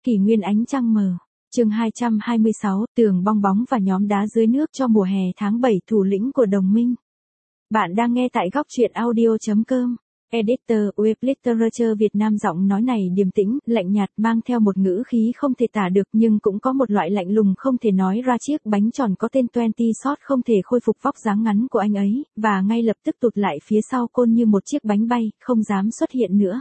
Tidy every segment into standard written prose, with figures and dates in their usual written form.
Kỷ nguyên ánh trăng mờ. Chương 226, tường bong bóng và nhóm đá dưới nước cho mùa hè tháng 7 thủ lĩnh của đồng minh. Bạn đang nghe tại góc truyện audio.com. Editor Web Literature Việt Nam. Giọng nói này điềm tĩnh, lạnh nhạt, mang theo một ngữ khí không thể tả được, nhưng cũng có một loại lạnh lùng không thể nói ra. Chiếc bánh tròn có tên 20 Shot không thể khôi phục vóc dáng ngắn của anh ấy, và ngay lập tức tụt lại phía sau Côn như một chiếc bánh bay, không dám xuất hiện nữa.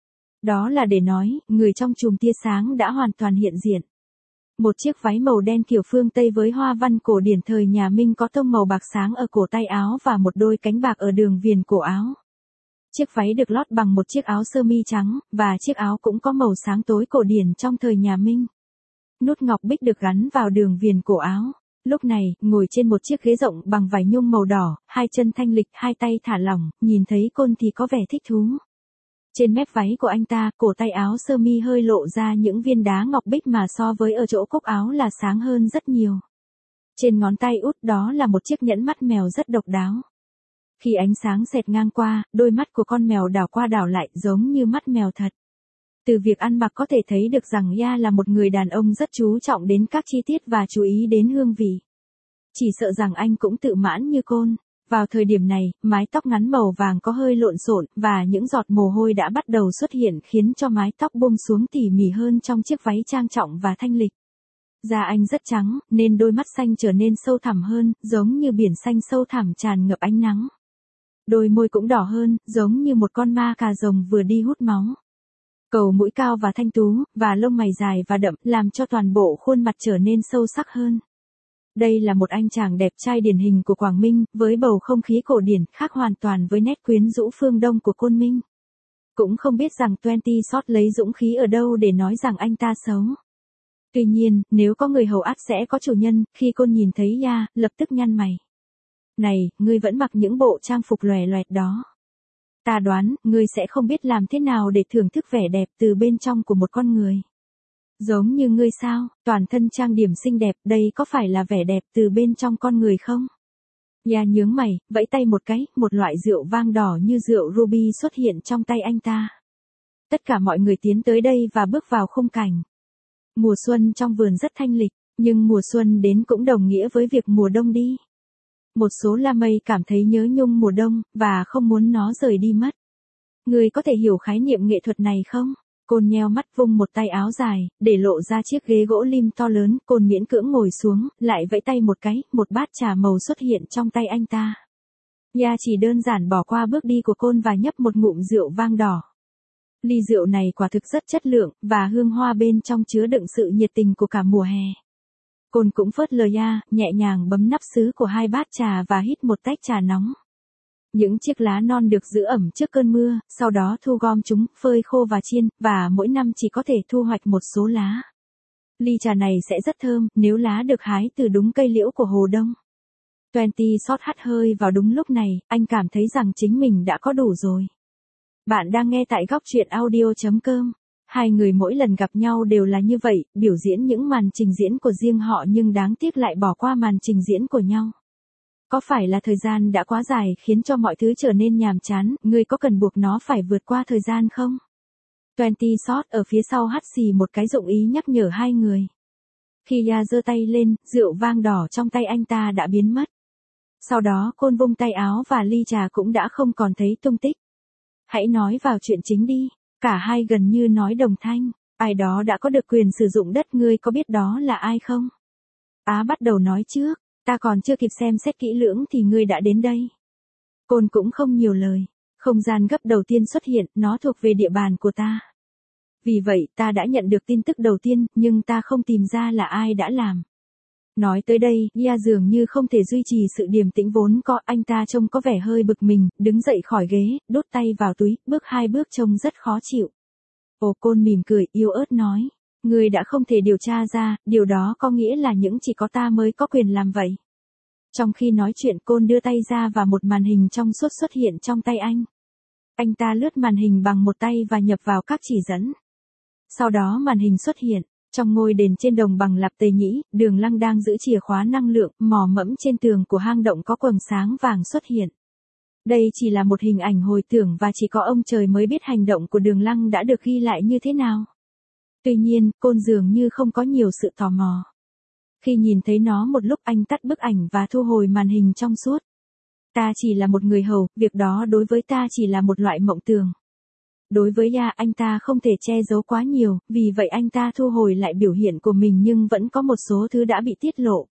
Đó là để nói, người trong chùm tia sáng đã hoàn toàn hiện diện. Một chiếc váy màu đen kiểu phương Tây với hoa văn cổ điển thời nhà Minh có tông màu bạc sáng ở cổ tay áo và một đôi cánh bạc ở đường viền cổ áo. Chiếc váy được lót bằng một chiếc áo sơ mi trắng, và chiếc áo cũng có màu sáng tối cổ điển trong thời nhà Minh. Nút ngọc bích được gắn vào đường viền cổ áo. Lúc này, ngồi trên một chiếc ghế rộng bằng vải nhung màu đỏ, hai chân thanh lịch, hai tay thả lỏng, nhìn thấy Côn thì có vẻ thích thú. Trên mép váy của anh ta, cổ tay áo sơ mi hơi lộ ra những viên đá ngọc bích mà so với ở chỗ cúc áo là sáng hơn rất nhiều. Trên ngón tay út đó là một chiếc nhẫn mắt mèo rất độc đáo. Khi ánh sáng xẹt ngang qua, đôi mắt của con mèo đảo qua đảo lại giống như mắt mèo thật. Từ việc ăn mặc có thể thấy được rằng Ya là một người đàn ông rất chú trọng đến các chi tiết và chú ý đến hương vị. Chỉ sợ rằng anh cũng tự mãn như Côn. Vào thời điểm này, mái tóc ngắn màu vàng có hơi lộn xộn, và những giọt mồ hôi đã bắt đầu xuất hiện khiến cho mái tóc buông xuống tỉ mỉ hơn trong chiếc váy trang trọng và thanh lịch. Da anh rất trắng, nên đôi mắt xanh trở nên sâu thẳm hơn, giống như biển xanh sâu thẳm tràn ngập ánh nắng. Đôi môi cũng đỏ hơn, giống như một con ma cà rồng vừa đi hút máu. Cầu mũi cao và thanh tú, và lông mày dài và đậm, làm cho toàn bộ khuôn mặt trở nên sâu sắc hơn. Đây là một anh chàng đẹp trai điển hình của Quảng Minh, với bầu không khí cổ điển, khác hoàn toàn với nét quyến rũ phương Đông của Côn Minh. Cũng không biết rằng 20 Shot lấy dũng khí ở đâu để nói rằng anh ta xấu. Tuy nhiên, nếu có người hầu ắt sẽ có chủ nhân, khi Côn nhìn thấy Ya, lập tức nhăn mày. Này, ngươi vẫn mặc những bộ trang phục lòe loẹt đó. Ta đoán, ngươi sẽ không biết làm thế nào để thưởng thức vẻ đẹp từ bên trong của một con người. Giống như ngươi sao, toàn thân trang điểm xinh đẹp, đây có phải là vẻ đẹp từ bên trong con người không? Ya nhướng mày, vẫy tay một cái, một loại rượu vang đỏ như rượu ruby xuất hiện trong tay anh ta. Tất cả mọi người tiến tới đây và bước vào khung cảnh. Mùa xuân trong vườn rất thanh lịch, nhưng mùa xuân đến cũng đồng nghĩa với việc mùa đông đi. Một số la mây cảm thấy nhớ nhung mùa đông, và không muốn nó rời đi mất. Ngươi có thể hiểu khái niệm nghệ thuật này không? Côn nheo mắt vung một tay áo dài, để lộ ra chiếc ghế gỗ lim to lớn, Côn miễn cưỡng ngồi xuống, lại vẫy tay một cái, một bát trà màu xuất hiện trong tay anh ta. Ya chỉ đơn giản bỏ qua bước đi của Côn và nhấp một ngụm rượu vang đỏ. Ly rượu này quả thực rất chất lượng, và hương hoa bên trong chứa đựng sự nhiệt tình của cả mùa hè. Côn cũng phớt lờ Ya, nhẹ nhàng bấm nắp sứ của hai bát trà và hít một tách trà nóng. Những chiếc lá non được giữ ẩm trước cơn mưa, sau đó thu gom chúng, phơi khô và chiên, và mỗi năm chỉ có thể thu hoạch một số lá. Ly trà này sẽ rất thơm, nếu lá được hái từ đúng cây liễu của Hồ Đông. 20 Shot hắt hơi vào đúng lúc này, anh cảm thấy rằng chính mình đã có đủ rồi. Bạn đang nghe tại góc truyện audio.com. Hai người mỗi lần gặp nhau đều là như vậy, biểu diễn những màn trình diễn của riêng họ nhưng đáng tiếc lại bỏ qua màn trình diễn của nhau. Có phải là thời gian đã quá dài khiến cho mọi thứ trở nên nhàm chán, ngươi có cần buộc nó phải vượt qua thời gian không? 20 Shot ở phía sau hắt xì một cái dụng ý nhắc nhở hai người. Khi Ya giơ tay lên, rượu vang đỏ trong tay anh ta đã biến mất. Sau đó Côn vung tay áo và ly trà cũng đã không còn thấy tung tích. Hãy nói vào chuyện chính đi. Cả hai gần như nói đồng thanh. Ai đó đã có được quyền sử dụng đất, ngươi có biết đó là ai không? Á bắt đầu nói trước. Ta còn chưa kịp xem xét kỹ lưỡng thì ngươi đã đến đây. Côn cũng không nhiều lời. Không gian gấp đầu tiên xuất hiện, nó thuộc về địa bàn của ta. Vì vậy, ta đã nhận được tin tức đầu tiên, nhưng ta không tìm ra là ai đã làm. Nói tới đây, Ya dường như không thể duy trì sự điềm tĩnh vốn có, anh ta trông có vẻ hơi bực mình, đứng dậy khỏi ghế, đút tay vào túi, bước hai bước trông rất khó chịu. Ồ, Côn mỉm cười, yếu ớt nói. Ngươi đã không thể điều tra ra, điều đó có nghĩa là chỉ có ta mới có quyền làm vậy. Trong khi nói chuyện, Côn đưa tay ra và một màn hình trong suốt xuất hiện trong tay anh. Anh ta lướt màn hình bằng một tay và nhập vào các chỉ dẫn. Sau đó màn hình xuất hiện. Trong ngôi đền trên đồng bằng Lạp Tề Nhĩ, Đường Lăng đang giữ chìa khóa năng lượng, mò mẫm trên tường của hang động có quầng sáng vàng xuất hiện. Đây chỉ là một hình ảnh hồi tưởng và chỉ có ông trời mới biết hành động của Đường Lăng đã được ghi lại như thế nào. Tuy nhiên, Côn dường như không có nhiều sự tò mò. Khi nhìn thấy nó một lúc anh tắt bức ảnh và thu hồi màn hình trong suốt. Ta chỉ là một người hầu, việc đó đối với ta chỉ là một loại mộng tưởng. Đối với Ya, anh ta không thể che giấu quá nhiều, vì vậy anh ta thu hồi lại biểu hiện của mình nhưng vẫn có một số thứ đã bị tiết lộ.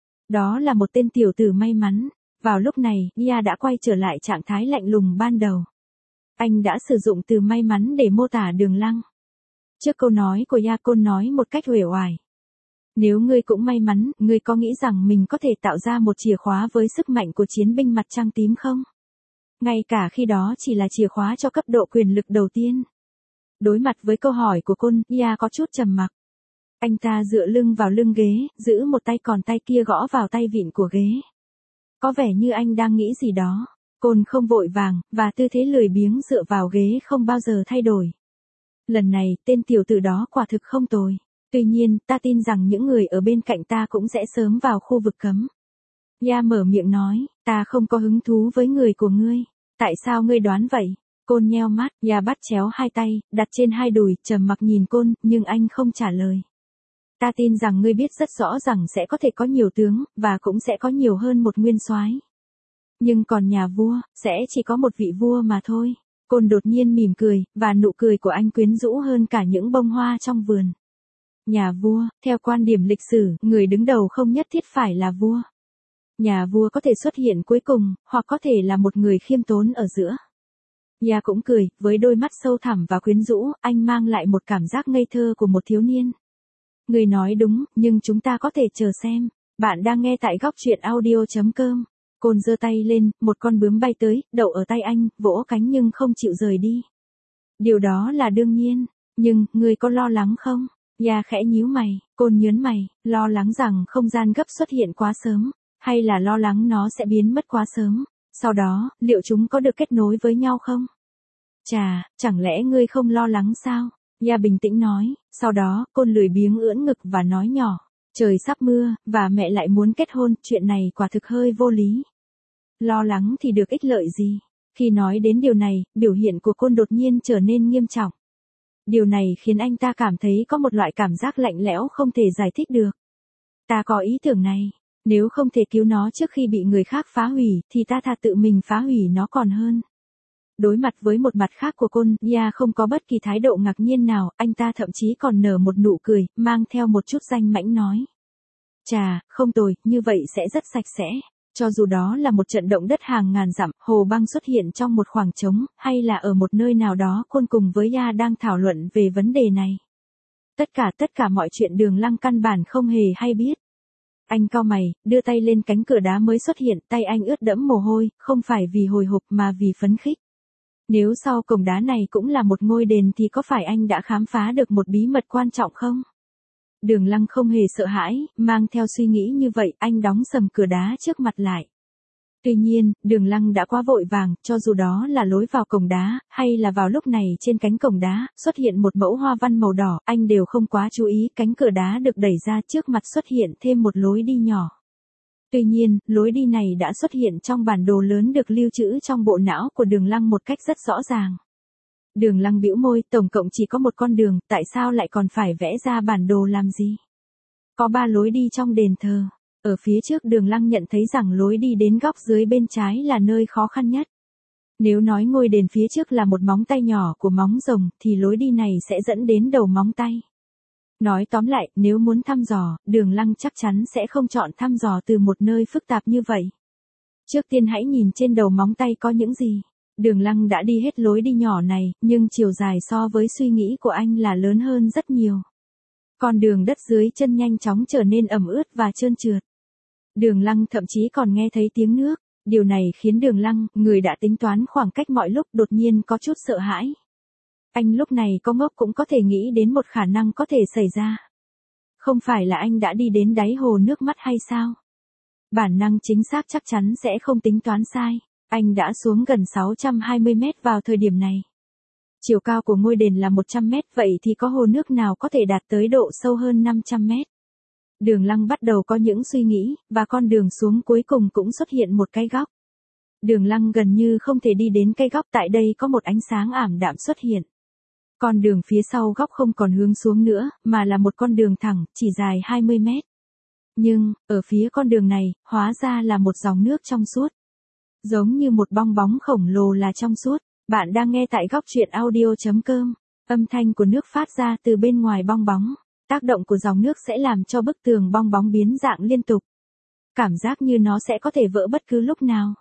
Đó là một tên tiểu tử may mắn. Vào lúc này, Ya đã quay trở lại trạng thái lạnh lùng ban đầu. Anh đã sử dụng từ may mắn để mô tả Đường Lăng. Trước câu nói của Ya, Côn nói một cách uể oải. Nếu ngươi cũng may mắn, ngươi có nghĩ rằng mình có thể tạo ra một chìa khóa với sức mạnh của chiến binh mặt trăng tím không? Ngay cả khi đó chỉ là chìa khóa cho cấp độ quyền lực đầu tiên. Đối mặt với câu hỏi của Côn, Ya có chút trầm mặc. Anh ta dựa lưng vào lưng ghế, giữ một tay còn tay kia gõ vào tay vịn của ghế. Có vẻ như anh đang nghĩ gì đó. Côn không vội vàng, và tư thế lười biếng dựa vào ghế không bao giờ thay đổi. Lần này, tên tiểu tử đó quả thực không tồi. Tuy nhiên, ta tin rằng những người ở bên cạnh ta cũng sẽ sớm vào khu vực cấm. Ya mở miệng nói, ta không có hứng thú với người của ngươi. Tại sao ngươi đoán vậy? Côn nheo mắt, Ya bắt chéo hai tay, đặt trên hai đùi, trầm mặc nhìn Côn, nhưng anh không trả lời. Ta tin rằng ngươi biết rất rõ rằng sẽ có thể có nhiều tướng, và cũng sẽ có nhiều hơn một nguyên soái. Nhưng còn nhà vua, sẽ chỉ có một vị vua mà thôi. Côn đột nhiên mỉm cười, và nụ cười của anh quyến rũ hơn cả những bông hoa trong vườn. Nhà vua, theo quan điểm lịch sử, người đứng đầu không nhất thiết phải là vua. Nhà vua có thể xuất hiện cuối cùng, hoặc có thể là một người khiêm tốn ở giữa. Ya cũng cười, với đôi mắt sâu thẳm và quyến rũ, anh mang lại một cảm giác ngây thơ của một thiếu niên. Người nói đúng, nhưng chúng ta có thể chờ xem. Bạn đang nghe tại góc truyện audio.com. Côn giơ tay lên, một con bướm bay tới, đậu ở tay anh, vỗ cánh nhưng không chịu rời đi. Điều đó là đương nhiên. Nhưng, người có lo lắng không? Ya khẽ nhíu mày, Côn nhớn mày, lo lắng rằng không gian gấp xuất hiện quá sớm, hay là lo lắng nó sẽ biến mất quá sớm. Sau đó, liệu chúng có được kết nối với nhau không? Chà, chẳng lẽ ngươi không lo lắng sao? Ya bình tĩnh nói, sau đó, Côn lười biếng ưỡn ngực và nói nhỏ, trời sắp mưa, và mẹ lại muốn kết hôn, chuyện này quả thực hơi vô lý. Lo lắng thì được ích lợi gì? Khi nói đến điều này, biểu hiện của Côn đột nhiên trở nên nghiêm trọng. Điều này khiến anh ta cảm thấy có một loại cảm giác lạnh lẽo không thể giải thích được. Ta có ý tưởng này, nếu không thể cứu nó trước khi bị người khác phá hủy, thì ta thà tự mình phá hủy nó còn hơn. Đối mặt với một mặt khác của Côn, Ya không có bất kỳ thái độ ngạc nhiên nào, anh ta thậm chí còn nở một nụ cười, mang theo một chút danh mãnh nói. Chà, không tồi, như vậy sẽ rất sạch sẽ. Cho dù đó là một trận động đất hàng ngàn dặm, hồ băng xuất hiện trong một khoảng trống, hay là ở một nơi nào đó, Côn cùng với Ya đang thảo luận về vấn đề này. Tất cả mọi chuyện Đường Lăng căn bản không hề hay biết. Anh cau mày, đưa tay lên cánh cửa đá mới xuất hiện, tay anh ướt đẫm mồ hôi, không phải vì hồi hộp mà vì phấn khích. Nếu sau cổng đá này cũng là một ngôi đền thì có phải anh đã khám phá được một bí mật quan trọng không? Đường Lăng không hề sợ hãi, mang theo suy nghĩ như vậy, anh đóng sầm cửa đá trước mặt lại. Tuy nhiên, Đường Lăng đã quá vội vàng, cho dù đó là lối vào cổng đá, hay là vào lúc này trên cánh cổng đá, xuất hiện một mẫu hoa văn màu đỏ, anh đều không quá chú ý, cánh cửa đá được đẩy ra trước mặt xuất hiện thêm một lối đi nhỏ. Tuy nhiên, lối đi này đã xuất hiện trong bản đồ lớn được lưu trữ trong bộ não của Đường Lăng một cách rất rõ ràng. Đường Lăng bĩu môi, tổng cộng chỉ có một con đường, tại sao lại còn phải vẽ ra bản đồ làm gì? Có 3 lối đi trong đền thờ. Ở phía trước Đường Lăng nhận thấy rằng lối đi đến góc dưới bên trái là nơi khó khăn nhất. Nếu nói ngôi đền phía trước là một móng tay nhỏ của móng rồng, thì lối đi này sẽ dẫn đến đầu móng tay. Nói tóm lại, nếu muốn thăm dò, Đường Lăng chắc chắn sẽ không chọn thăm dò từ một nơi phức tạp như vậy. Trước tiên hãy nhìn trên đầu móng tay có những gì. Đường Lăng đã đi hết lối đi nhỏ này, nhưng chiều dài so với suy nghĩ của anh là lớn hơn rất nhiều. Con đường đất dưới chân nhanh chóng trở nên ẩm ướt và trơn trượt. Đường Lăng thậm chí còn nghe thấy tiếng nước. Điều này khiến Đường Lăng, người đã tính toán khoảng cách mọi lúc, đột nhiên có chút sợ hãi. Anh lúc này có ngốc cũng có thể nghĩ đến một khả năng có thể xảy ra. Không phải là anh đã đi đến đáy hồ nước mắt hay sao? Bản năng chính xác chắc chắn sẽ không tính toán sai. Anh đã xuống gần 620 mét vào thời điểm này. Chiều cao của ngôi đền là 100 mét, vậy thì có hồ nước nào có thể đạt tới độ sâu hơn 500 mét? Đường Lăng bắt đầu có những suy nghĩ, và con đường xuống cuối cùng cũng xuất hiện một cái góc. Đường Lăng gần như không thể đi đến cái góc, tại đây có một ánh sáng ảm đạm xuất hiện. Con đường phía sau góc không còn hướng xuống nữa, mà là một con đường thẳng, chỉ dài 20 mét. Nhưng, ở phía con đường này, hóa ra là một dòng nước trong suốt. Giống như một bong bóng khổng lồ là trong suốt. Bạn đang nghe tại góc truyện audio.com. Âm thanh của nước phát ra từ bên ngoài bong bóng. Tác động của dòng nước sẽ làm cho bức tường bong bóng biến dạng liên tục. Cảm giác như nó sẽ có thể vỡ bất cứ lúc nào.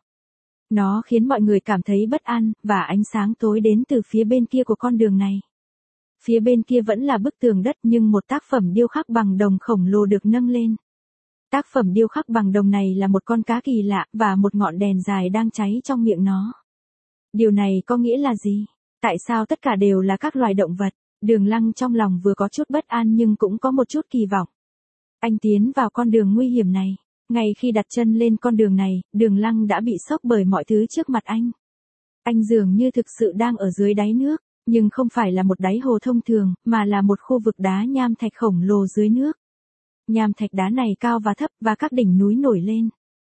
Nó khiến mọi người cảm thấy bất an, và ánh sáng tối đến từ phía bên kia của con đường này. Phía bên kia vẫn là bức tường đất nhưng một tác phẩm điêu khắc bằng đồng khổng lồ được nâng lên. Tác phẩm điêu khắc bằng đồng này là một con cá kỳ lạ và một ngọn đèn dài đang cháy trong miệng nó. Điều này có nghĩa là gì? Tại sao tất cả đều là các loài động vật? Đường Lăng trong lòng vừa có chút bất an nhưng cũng có một chút kỳ vọng. Anh tiến vào con đường nguy hiểm này. Ngay khi đặt chân lên con đường này, Đường Lăng đã bị sốc bởi mọi thứ trước mặt anh. Anh dường như thực sự đang ở dưới đáy nước, nhưng không phải là một đáy hồ thông thường, mà là một khu vực đá nham thạch khổng lồ dưới nước. Nham thạch đá này cao và thấp và các đỉnh núi nổi lên.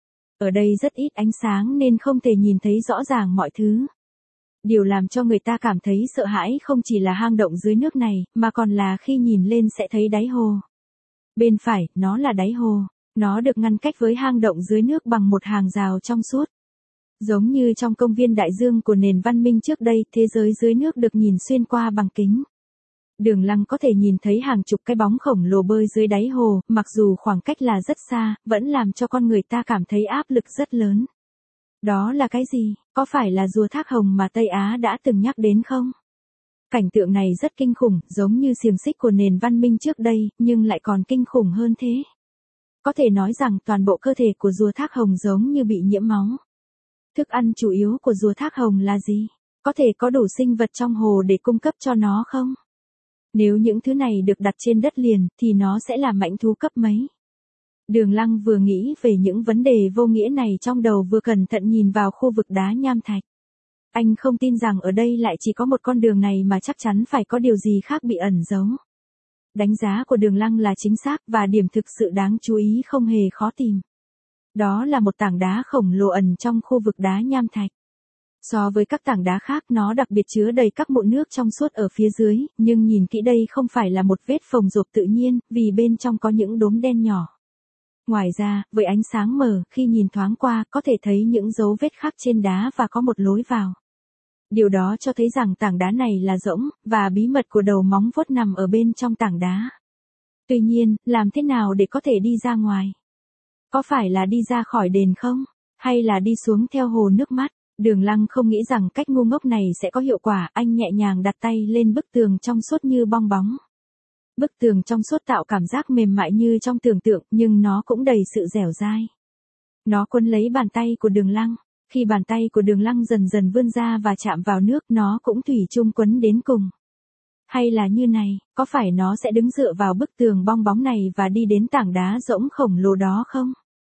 Ở đây rất ít ánh sáng nên không thể nhìn thấy rõ ràng mọi thứ. Điều làm cho người ta cảm thấy sợ hãi không chỉ là hang động dưới nước này, mà còn là khi nhìn lên sẽ thấy đáy hồ. Bên phải, nó là đáy hồ. Nó được ngăn cách với hang động dưới nước bằng một hàng rào trong suốt. Giống như trong công viên đại dương của nền văn minh trước đây, thế giới dưới nước được nhìn xuyên qua bằng kính. Đường Lăng có thể nhìn thấy hàng chục cái bóng khổng lồ bơi dưới đáy hồ, mặc dù khoảng cách là rất xa, vẫn làm cho con người ta cảm thấy áp lực rất lớn. Đó là cái gì? Có phải là rùa thác hồng mà Tây Á đã từng nhắc đến không? Cảnh tượng này rất kinh khủng, giống như xiềng xích của nền văn minh trước đây, nhưng lại còn kinh khủng hơn thế. Có thể nói rằng toàn bộ cơ thể của rùa thác hồng giống như bị nhiễm máu. Thức ăn chủ yếu của rùa thác hồng là gì? Có thể có đủ sinh vật trong hồ để cung cấp cho nó không? Nếu những thứ này được đặt trên đất liền, thì nó sẽ là mãnh thú cấp mấy? Đường Lăng vừa nghĩ về những vấn đề vô nghĩa này trong đầu vừa cẩn thận nhìn vào khu vực đá nham thạch. Anh không tin rằng ở đây lại chỉ có một con đường này mà chắc chắn phải có điều gì khác bị ẩn giấu. Đánh giá của Đường Lăng là chính xác và điểm thực sự đáng chú ý không hề khó tìm. Đó là một tảng đá khổng lồ ẩn trong khu vực đá nham thạch. So với các tảng đá khác nó đặc biệt chứa đầy các mụn nước trong suốt ở phía dưới, nhưng nhìn kỹ đây không phải là một vết phồng rộp tự nhiên, vì bên trong có những đốm đen nhỏ. Ngoài ra, với ánh sáng mờ, khi nhìn thoáng qua, có thể thấy những dấu vết khác trên đá và có một lối vào. Điều đó cho thấy rằng tảng đá này là rỗng, và bí mật của đầu móng vuốt nằm ở bên trong tảng đá. Tuy nhiên, làm thế nào để có thể đi ra ngoài? Có phải là đi ra khỏi đền không? Hay là đi xuống theo hồ nước mắt? Đường Lăng không nghĩ rằng cách ngu ngốc này sẽ có hiệu quả, anh nhẹ nhàng đặt tay lên bức tường trong suốt như bong bóng. Bức tường trong suốt tạo cảm giác mềm mại như trong tưởng tượng, nhưng nó cũng đầy sự dẻo dai. Nó quấn lấy bàn tay của Đường Lăng. Khi bàn tay của Đường Lăng dần dần vươn ra và chạm vào nước, nó cũng thủy chung quấn đến cùng. Hay là như này, có phải nó sẽ đứng dựa vào bức tường bong bóng này và đi đến tảng đá rỗng khổng lồ đó không?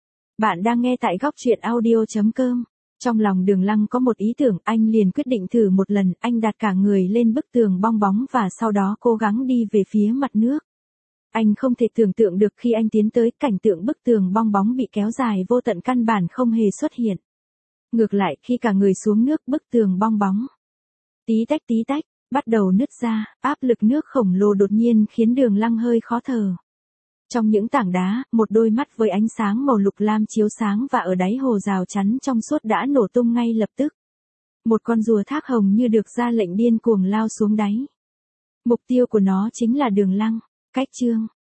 Bạn đang nghe tại góc truyện audio.com. Trong lòng Đường Lăng có một ý tưởng, anh liền quyết định thử một lần, anh đặt cả người lên bức tường bong bóng và sau đó cố gắng đi về phía mặt nước. Anh không thể tưởng tượng được khi anh tiến tới, cảnh tượng bức tường bong bóng bị kéo dài vô tận căn bản không hề xuất hiện. Ngược lại, khi cả người xuống nước, bức tường bong bóng tí tách, bắt đầu nứt ra, áp lực nước khổng lồ đột nhiên khiến Đường Lăng hơi khó thở. Trong những tảng đá, một đôi mắt với ánh sáng màu lục lam chiếu sáng và ở đáy hồ rào chắn trong suốt đã nổ tung ngay lập tức. Một con rùa thác hồng như được ra lệnh điên cuồng lao xuống đáy. Mục tiêu của nó chính là Đường Lăng. Cách chương